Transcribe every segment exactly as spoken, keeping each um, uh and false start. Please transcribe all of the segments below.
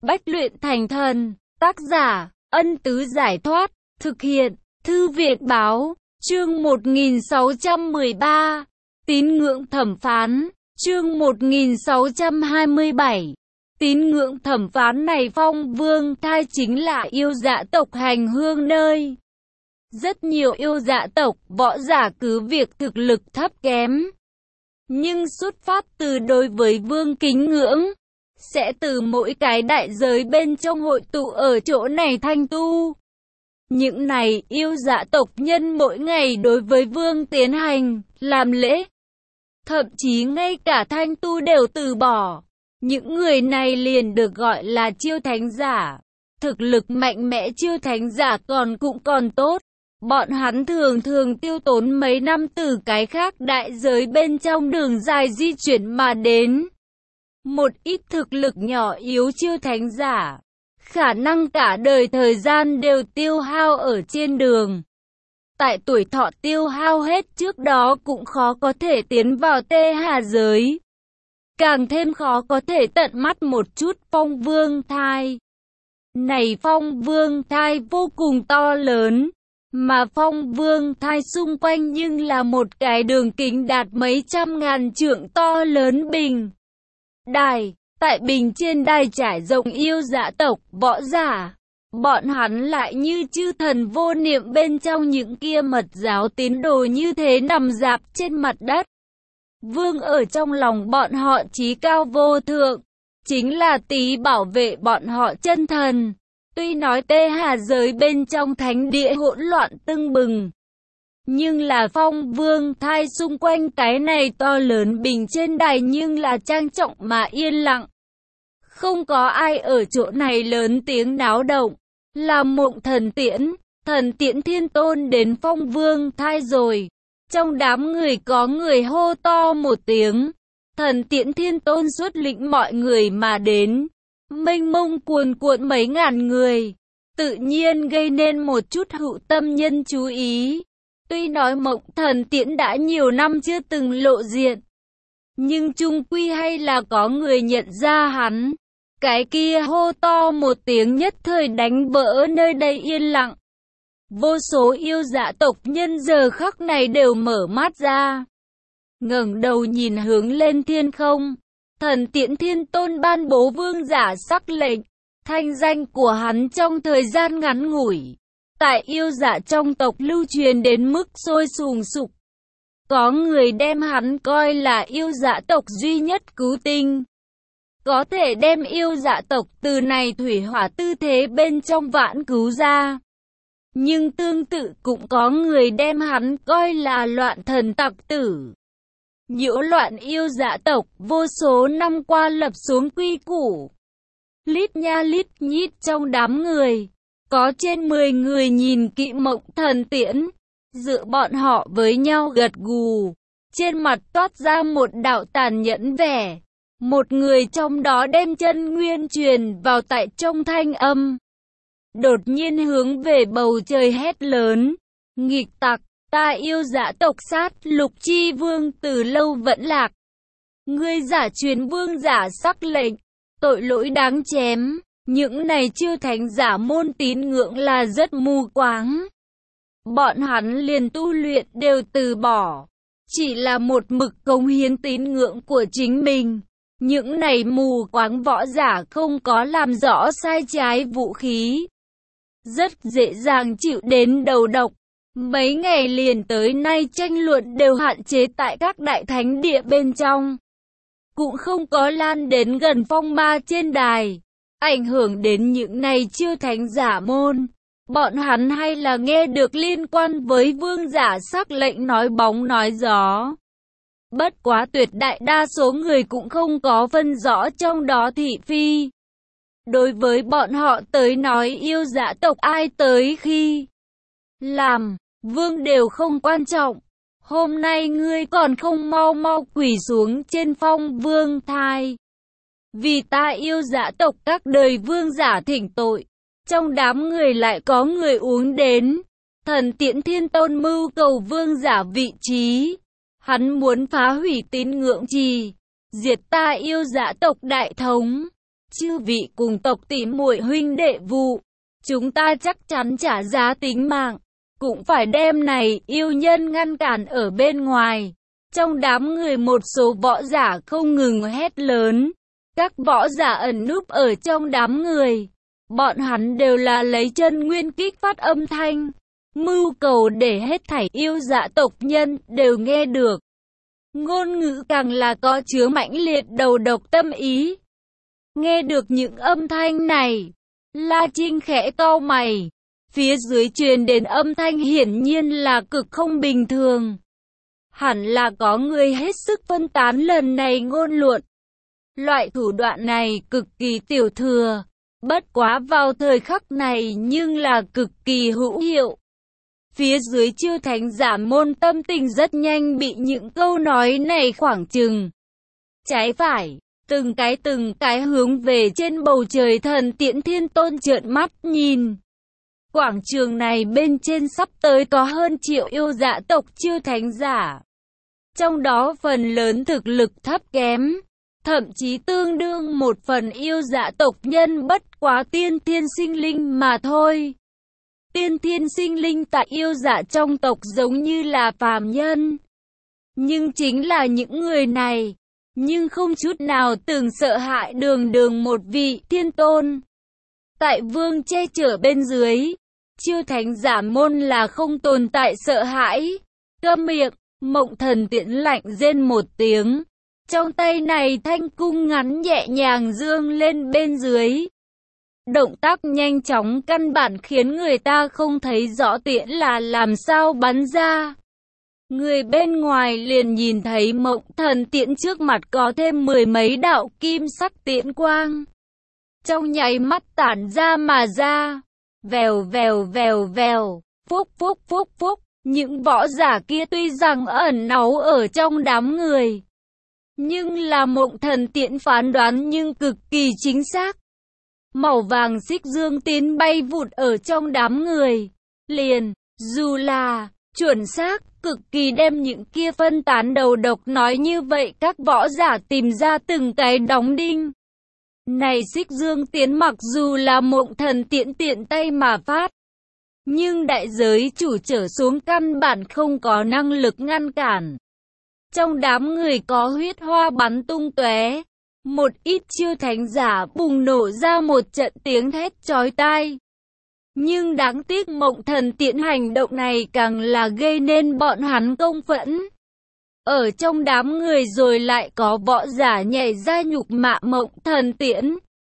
Bách luyện thành thần. Tác giả, Ân Tứ Giải Thoát. Thực hiện, Thư viện Báo. Chương một nghìn sáu trăm mười ba. Tín ngưỡng thẩm phán. Chương một nghìn sáu trăm hai mươi bảy. Tín ngưỡng thẩm phán này Phong Vương Thai chính là yêu dạ tộc hành hương nơi. Rất nhiều yêu dạ tộc, võ giả cứ việc thực lực thấp kém. Nhưng xuất phát từ đối với vương kính ngưỡng, sẽ từ mỗi cái đại giới bên trong hội tụ ở chỗ này thanh tu. Những này yêu dạ tộc nhân mỗi ngày đối với vương tiến hành, làm lễ. Thậm chí ngay cả thanh tu đều từ bỏ. Những người này liền được gọi là chiêu thánh giả. Thực lực mạnh mẽ chiêu thánh giả còn cũng còn tốt. Bọn hắn thường thường tiêu tốn mấy năm từ cái khác đại giới bên trong đường dài di chuyển mà đến. Một ít thực lực nhỏ yếu chiêu thánh giả, khả năng cả đời thời gian đều tiêu hao ở trên đường. Tại tuổi thọ tiêu hao hết trước đó cũng khó có thể tiến vào tê hà giới. Càng thêm khó có thể tận mắt một chút Phong Vương Thai. Này Phong Vương Thai vô cùng to lớn. Mà Phong Vương Thai xung quanh nhưng là một cái đường kính đạt mấy trăm ngàn trượng to lớn bình đài. Tại bình trên đài trải rộng yêu dạ tộc, võ giả. Bọn hắn lại như chư thần vô niệm bên trong những kia mật giáo tín đồ như thế nằm rạp trên mặt đất. Vương ở trong lòng bọn họ chí cao vô thượng, chính là tí bảo vệ bọn họ chân thần. Tuy nói tê hà giới bên trong thánh địa hỗn loạn tưng bừng, nhưng là Phong Vương Thai xung quanh cái này to lớn bình trên đài nhưng là trang trọng mà yên lặng. Không có ai ở chỗ này lớn tiếng náo động. Là Mộng Thần Tiễn, Thần Tiễn Thiên Tôn đến Phong Vương Thai rồi. Trong đám người có người hô to một tiếng. Thần Tiễn Thiên Tôn xuất lĩnh mọi người mà đến. Mênh mông cuồn cuộn mấy ngàn người, tự nhiên gây nên một chút hữu tâm nhân chú ý. Tuy nói Mộng Thần Tiễn đã nhiều năm chưa từng lộ diện, nhưng chung quy hay là có người nhận ra hắn. Cái kia hô to một tiếng nhất thời đánh vỡ nơi đây yên lặng. Vô số yêu dạ tộc nhân giờ khắc này đều mở mắt ra, ngẩng đầu nhìn hướng lên thiên không. Thần Tiễn Thiên Tôn ban bố vương giả sắc lệnh, thanh danh của hắn trong thời gian ngắn ngủi, tại yêu dạ trong tộc lưu truyền đến mức sôi sùng sục. Có người đem hắn coi là yêu dạ tộc duy nhất cứu tinh, có thể đem yêu dạ tộc từ này thủy hỏa tư thế bên trong vãn cứu ra. Nhưng tương tự cũng có người đem hắn coi là loạn thần tặc tử, nhiễu loạn yêu dạ tộc, vô số năm qua lập xuống quy củ. Lít nha lít nhít trong đám người, có trên mười người nhìn kỹ Mộng Thần Tiễn, dựa bọn họ với nhau gật gù, trên mặt toát ra một đạo tàn nhẫn vẻ. Một người trong đó đem chân nguyên truyền vào tại trong thanh âm, đột nhiên hướng về bầu trời hét lớn: nghịch tặc! Ta yêu dạ tộc sát lục chi vương từ lâu vẫn lạc. Ngươi giả truyền vương giả sắc lệnh, tội lỗi đáng chém. Những này chiêu thánh giả môn tín ngưỡng là rất mù quáng. Bọn hắn liền tu luyện đều từ bỏ, chỉ là một mực cống hiến tín ngưỡng của chính mình. Những này mù quáng võ giả không có làm rõ sai trái vũ khí, rất dễ dàng chịu đến đầu độc. Mấy ngày liền tới nay tranh luận đều hạn chế tại các đại thánh địa bên trong, cũng không có lan đến gần phong ma trên đài, ảnh hưởng đến những này chiêu thánh giả môn. Bọn hắn hay là nghe được liên quan với vương giả sắc lệnh nói bóng nói gió. Bất quá tuyệt đại đa số người cũng không có phân rõ trong đó thị phi. Đối với bọn họ tới nói yêu dạ tộc ai tới khi làm vương đều không quan trọng. Hôm nay ngươi còn không mau mau quỳ xuống trên Phong Vương Thai, vì ta yêu dạ tộc các đời vương giả thỉnh tội. Trong đám người lại có người uống đến. Thần Tiễn Thiên Tôn mưu cầu vương giả vị trí, hắn muốn phá hủy tín ngưỡng trì, diệt ta yêu dạ tộc đại thống. chư vị cùng tộc tỷ muội huynh đệ vụ, chúng ta chắc chắn trả giá tính mạng, cũng phải đem này yêu nhân ngăn cản ở bên ngoài. Trong đám người một số võ giả không ngừng hét lớn, các võ giả ẩn núp ở trong đám người. Bọn hắn đều là lấy chân nguyên kích phát âm thanh, mưu cầu để hết thảy yêu dạ tộc nhân đều nghe được. Ngôn ngữ càng là có chứa mãnh liệt đầu độc tâm ý. Nghe được những âm thanh này, La Trinh khẽ cau mày, phía dưới truyền đến âm thanh hiển nhiên là cực không bình thường. Hẳn là có người hết sức phân tán lần này ngôn luận. Loại thủ đoạn này cực kỳ tiểu thừa, bất quá vào thời khắc này nhưng là cực kỳ hữu hiệu. Phía dưới chư thánh giả môn tâm tình rất nhanh bị những câu nói này khoảng chừng trái phải, từng cái từng cái hướng về trên bầu trời thần tiễn thiên tôn trợn mắt nhìn. Quảng trường này bên trên sắp tới có hơn triệu yêu dạ tộc chư thánh giả. Trong đó phần lớn thực lực thấp kém, thậm chí tương đương một phần yêu dạ tộc nhân bất quá tiên thiên sinh linh mà thôi. Tiên thiên sinh linh tại yêu dạ trong tộc giống như là phàm nhân. Nhưng chính là những người này, nhưng không chút nào từng sợ hãi đường đường một vị thiên tôn. Tại vương che chở bên dưới, chư thánh giả môn là không tồn tại sợ hãi. Câm miệng, Mộng Thần Tiễn lạnh rên một tiếng. Trong tay này thanh cung ngắn nhẹ nhàng dương lên bên dưới. Động tác nhanh chóng căn bản khiến người ta không thấy rõ tiễn là làm sao bắn ra. Người bên ngoài liền nhìn thấy Mộng Thần Tiễn trước mặt có thêm mười mấy đạo kim sắc tiễn quang. Trong nháy mắt tản ra mà ra. Vèo vèo vèo vèo, phúc phúc phúc phúc. Những võ giả kia tuy rằng ẩn náu ở trong đám người, nhưng là Mộng Thần Tiễn phán đoán nhưng cực kỳ chính xác. Màu vàng xích dương tiến bay vụt ở trong đám người. Liền, dù là chuẩn xác, cực kỳ đem những kia phân tán đầu độc nói như vậy các võ giả tìm ra từng cái đóng đinh. Này xích dương tiến mặc dù là Mộng Thần Tiễn tiện tay mà phát, nhưng đại giới chủ trở xuống căn bản không có năng lực ngăn cản. Trong đám người có huyết hoa bắn tung tóe, một ít chư thánh giả bùng nổ ra một trận tiếng thét chói tai. Nhưng đáng tiếc Mộng Thần Tiễn hành động này càng là gây nên bọn hắn công phẫn. Ở trong đám người rồi lại có võ giả nhảy ra nhục mạ Mộng Thần Tiễn.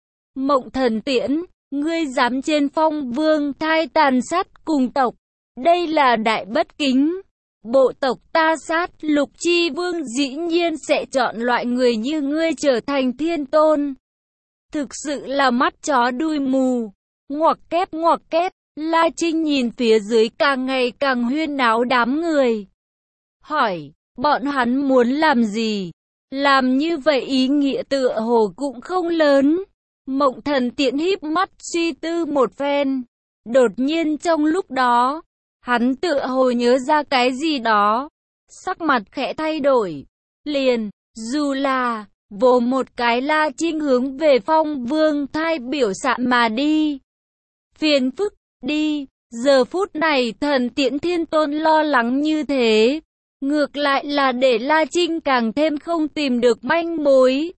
Mộng Thần Tiễn, ngươi dám trên Phong Vương thai tàn sát cùng tộc, đây là đại bất kính. Bộ tộc ta sát Lục Chi Vương dĩ nhiên sẽ chọn loại người như ngươi trở thành thiên tôn. Thực sự là mắt chó đuôi mù. Ngoặc kép ngoặc kép, La Trinh nhìn phía dưới càng ngày càng huyên náo đám người. Hỏi, bọn hắn muốn làm gì? Làm như vậy ý nghĩa tựa hồ cũng không lớn. Mộng Thần Tiễn híp mắt suy tư một phen. Đột nhiên trong lúc đó, hắn tựa hồ nhớ ra cái gì đó. Sắc mặt khẽ thay đổi. Liền, dù là, vồ một cái La Trinh hướng về Phong Vương thai biểu sạn mà đi. Phiền phức, đi. Giờ phút này Thần Tiễn Thiên Tôn lo lắng như thế. Ngược lại là để La Trinh càng thêm không tìm được manh mối.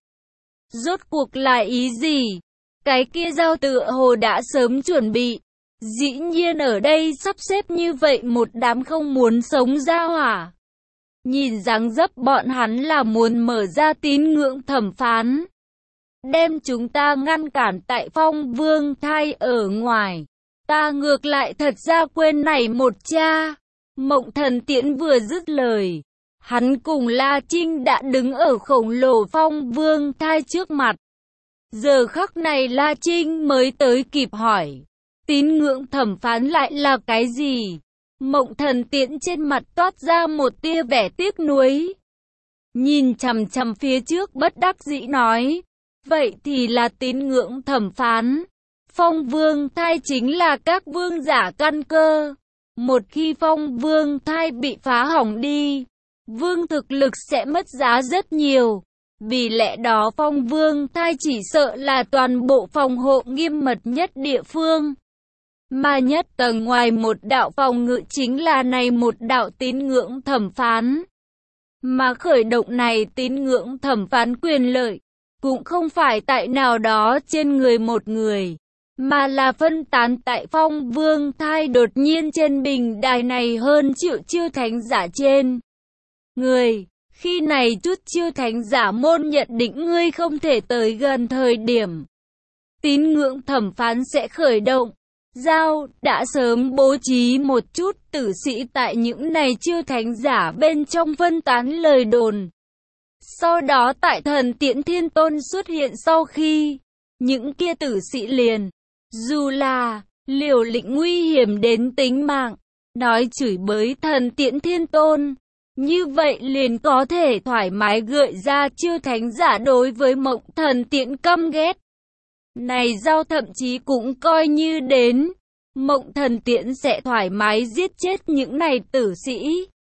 Rốt cuộc là ý gì? Cái kia giao tựa hồ đã sớm chuẩn bị. Dĩ nhiên ở đây sắp xếp như vậy một đám không muốn sống ra hỏa. Nhìn dáng dấp bọn hắn là muốn mở ra tín ngưỡng thẩm phán. Đem chúng ta ngăn cản tại Phong Vương thai ở ngoài. Ta ngược lại thật ra quên này một cha. Mộng Thần Tiễn vừa dứt lời, hắn cùng La Trinh đã đứng ở khổng lồ Phong Vương thai trước mặt. Giờ khắc này La Trinh mới tới kịp hỏi, tín ngưỡng thẩm phán lại là cái gì? Mộng Thần Tiễn trên mặt toát ra một tia vẻ tiếc nuối. Nhìn chằm chằm phía trước bất đắc dĩ nói, vậy thì là tín ngưỡng thẩm phán. Phong Vương thai chính là các vương giả căn cơ. Một khi Phong Vương thai bị phá hỏng đi, vương thực lực sẽ mất giá rất nhiều. Vì lẽ đó Phong Vương Thai chỉ sợ là toàn bộ phòng hộ nghiêm mật nhất địa phương. Mà nhất tầng ngoài một đạo phòng ngự chính là này một đạo tín ngưỡng thẩm phán. Mà khởi động này tín ngưỡng thẩm phán quyền lợi, cũng không phải tại nào đó trên người một người, mà là phân tán tại Phong Vương Thai đột nhiên trên bình đài này hơn triệu chiêu thánh giả trên người. Khi này chút chiêu thánh giả môn nhận định ngươi không thể tới gần thời điểm tín ngưỡng thẩm phán sẽ khởi động. Giao đã sớm bố trí một chút tử sĩ tại những này chiêu thánh giả bên trong phân tán lời đồn. Sau đó tại thần Tiễn Thiên Tôn xuất hiện sau khi, những kia tử sĩ liền, dù là liều lĩnh nguy hiểm đến tính mạng, nói chửi bới thần Tiễn Thiên Tôn, như vậy liền có thể thoải mái gợi ra chiêu thánh giả đối với Mộng Thần Tiễn căm ghét. Này Giao thậm chí cũng coi như đến, Mộng Thần Tiễn sẽ thoải mái giết chết những này tử sĩ.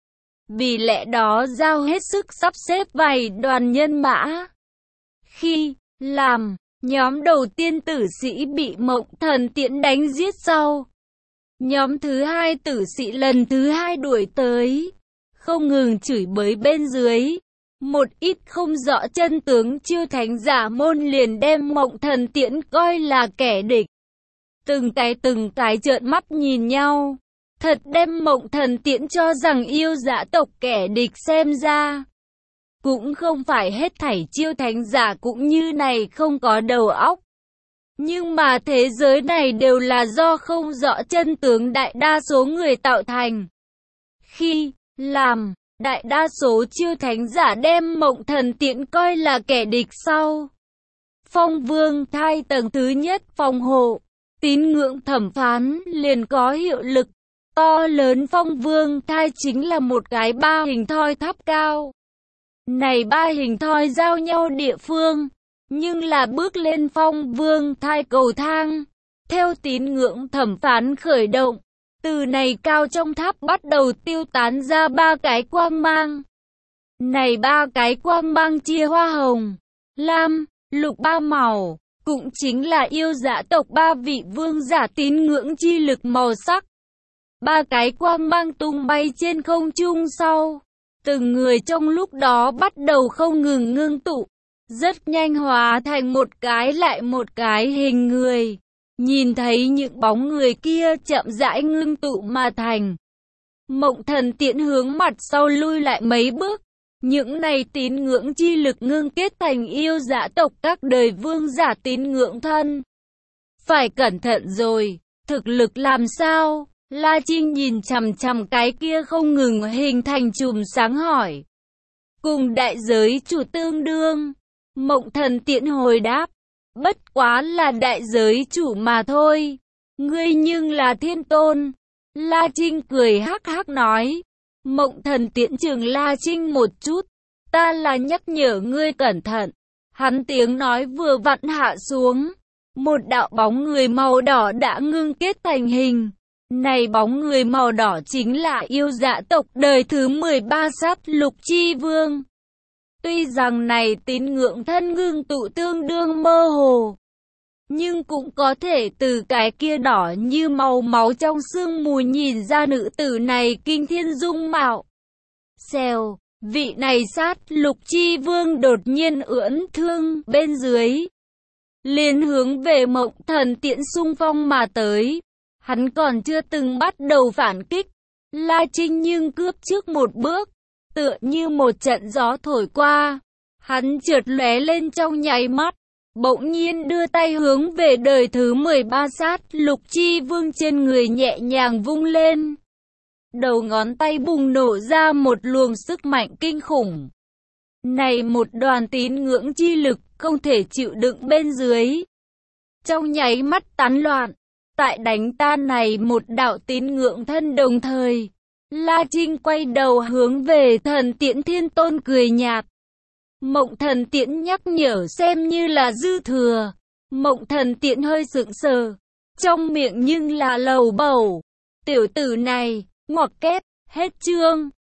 Vì lẽ đó Giao hết sức sắp xếp vài đoàn nhân mã. Khi làm nhóm đầu tiên tử sĩ bị Mộng Thần Tiễn đánh giết sau, nhóm thứ hai tử sĩ lần thứ hai đuổi tới, không ngừng chửi bới bên dưới. Một ít không rõ chân tướng chiêu thánh giả môn liền đem Mộng Thần Tiễn coi là kẻ địch. Từng cái từng cái trợn mắt nhìn nhau. Thật đem Mộng Thần Tiễn cho rằng yêu dã tộc kẻ địch xem ra. Cũng không phải hết thảy chiêu thánh giả cũng như này không có đầu óc. Nhưng mà thế giới này đều là do không rõ chân tướng đại đa số người tạo thành. Khi làm đại đa số chiêu thánh giả đem Mộng Thần Tiễn coi là kẻ địch sau, Phong Vương Thai tầng thứ nhất phòng hộ, tín ngưỡng thẩm phán liền có hiệu lực. To lớn Phong Vương Thai chính là một cái ba hình thoi tháp cao. Này ba hình thoi giao nhau địa phương, nhưng là bước lên Phong Vương Thai cầu thang. Theo tín ngưỡng thẩm phán khởi động, từ này cao trong tháp bắt đầu tiêu tán ra ba cái quang mang. Này ba cái quang mang chia hoa hồng, lam, lục ba màu, cũng chính là yêu dã tộc ba vị vương giả tín ngưỡng chi lực màu sắc. Ba cái quang mang tung bay trên không trung sau, từng người trong lúc đó bắt đầu không ngừng ngưng tụ, rất nhanh hóa thành một cái lại một cái hình người. Nhìn thấy những bóng người kia chậm rãi ngưng tụ mà thành. Mộng Thần Tiễn hướng mặt sau lui lại mấy bước. Những này tín ngưỡng chi lực ngưng kết thành yêu dã tộc các đời vương giả tín ngưỡng thân. Phải cẩn thận rồi, thực lực làm sao? La Trinh nhìn chằm chằm cái kia không ngừng hình thành chùm sáng hỏi. Cùng đại giới chủ tương đương. Mộng Thần Tiễn hồi đáp. Bất quá là đại giới chủ mà thôi. Ngươi nhưng là thiên tôn. La Trinh cười hắc hắc nói. Mộng Thần Tiễn chừng La Trinh một chút. Ta là nhắc nhở ngươi cẩn thận. Hắn tiếng nói vừa vặn hạ xuống. Một đạo bóng người màu đỏ đã ngưng kết thành hình. Này bóng người màu đỏ chính là yêu dã tộc đời thứ mười ba sát lục chi vương. Tuy rằng này tín ngưỡng thân ngưng tụ tương đương mơ hồ, nhưng cũng có thể từ cái kia đỏ như màu máu trong sương mù nhìn ra nữ tử này kinh thiên dung mạo. Xèo, vị này sát lục chi vương đột nhiên ưỡn thương bên dưới, liền hướng về Mộng Thần Tiễn xung phong mà tới. Hắn còn chưa từng bắt đầu phản kích, La Trinh nhưng cướp trước một bước. Tựa như một trận gió thổi qua, hắn chợt lóe lên trong nháy mắt, bỗng nhiên đưa tay hướng về đời thứ mười ba sát lục chi vương trên người nhẹ nhàng vung lên. Đầu ngón tay bùng nổ ra một luồng sức mạnh kinh khủng. Này một đoàn tín ngưỡng chi lực không thể chịu đựng bên dưới. Trong nháy mắt tán loạn, tại đánh tan này một đạo tín ngưỡng thân đồng thời. La Trinh quay đầu hướng về thần Tiễn Thiên Tôn cười nhạt. Mộng Thần Tiễn nhắc nhở xem như là dư thừa. Mộng Thần Tiễn hơi sững sờ, trong miệng nhưng là lầu bầu. Tiểu tử này, ngoặc kép, hết chương.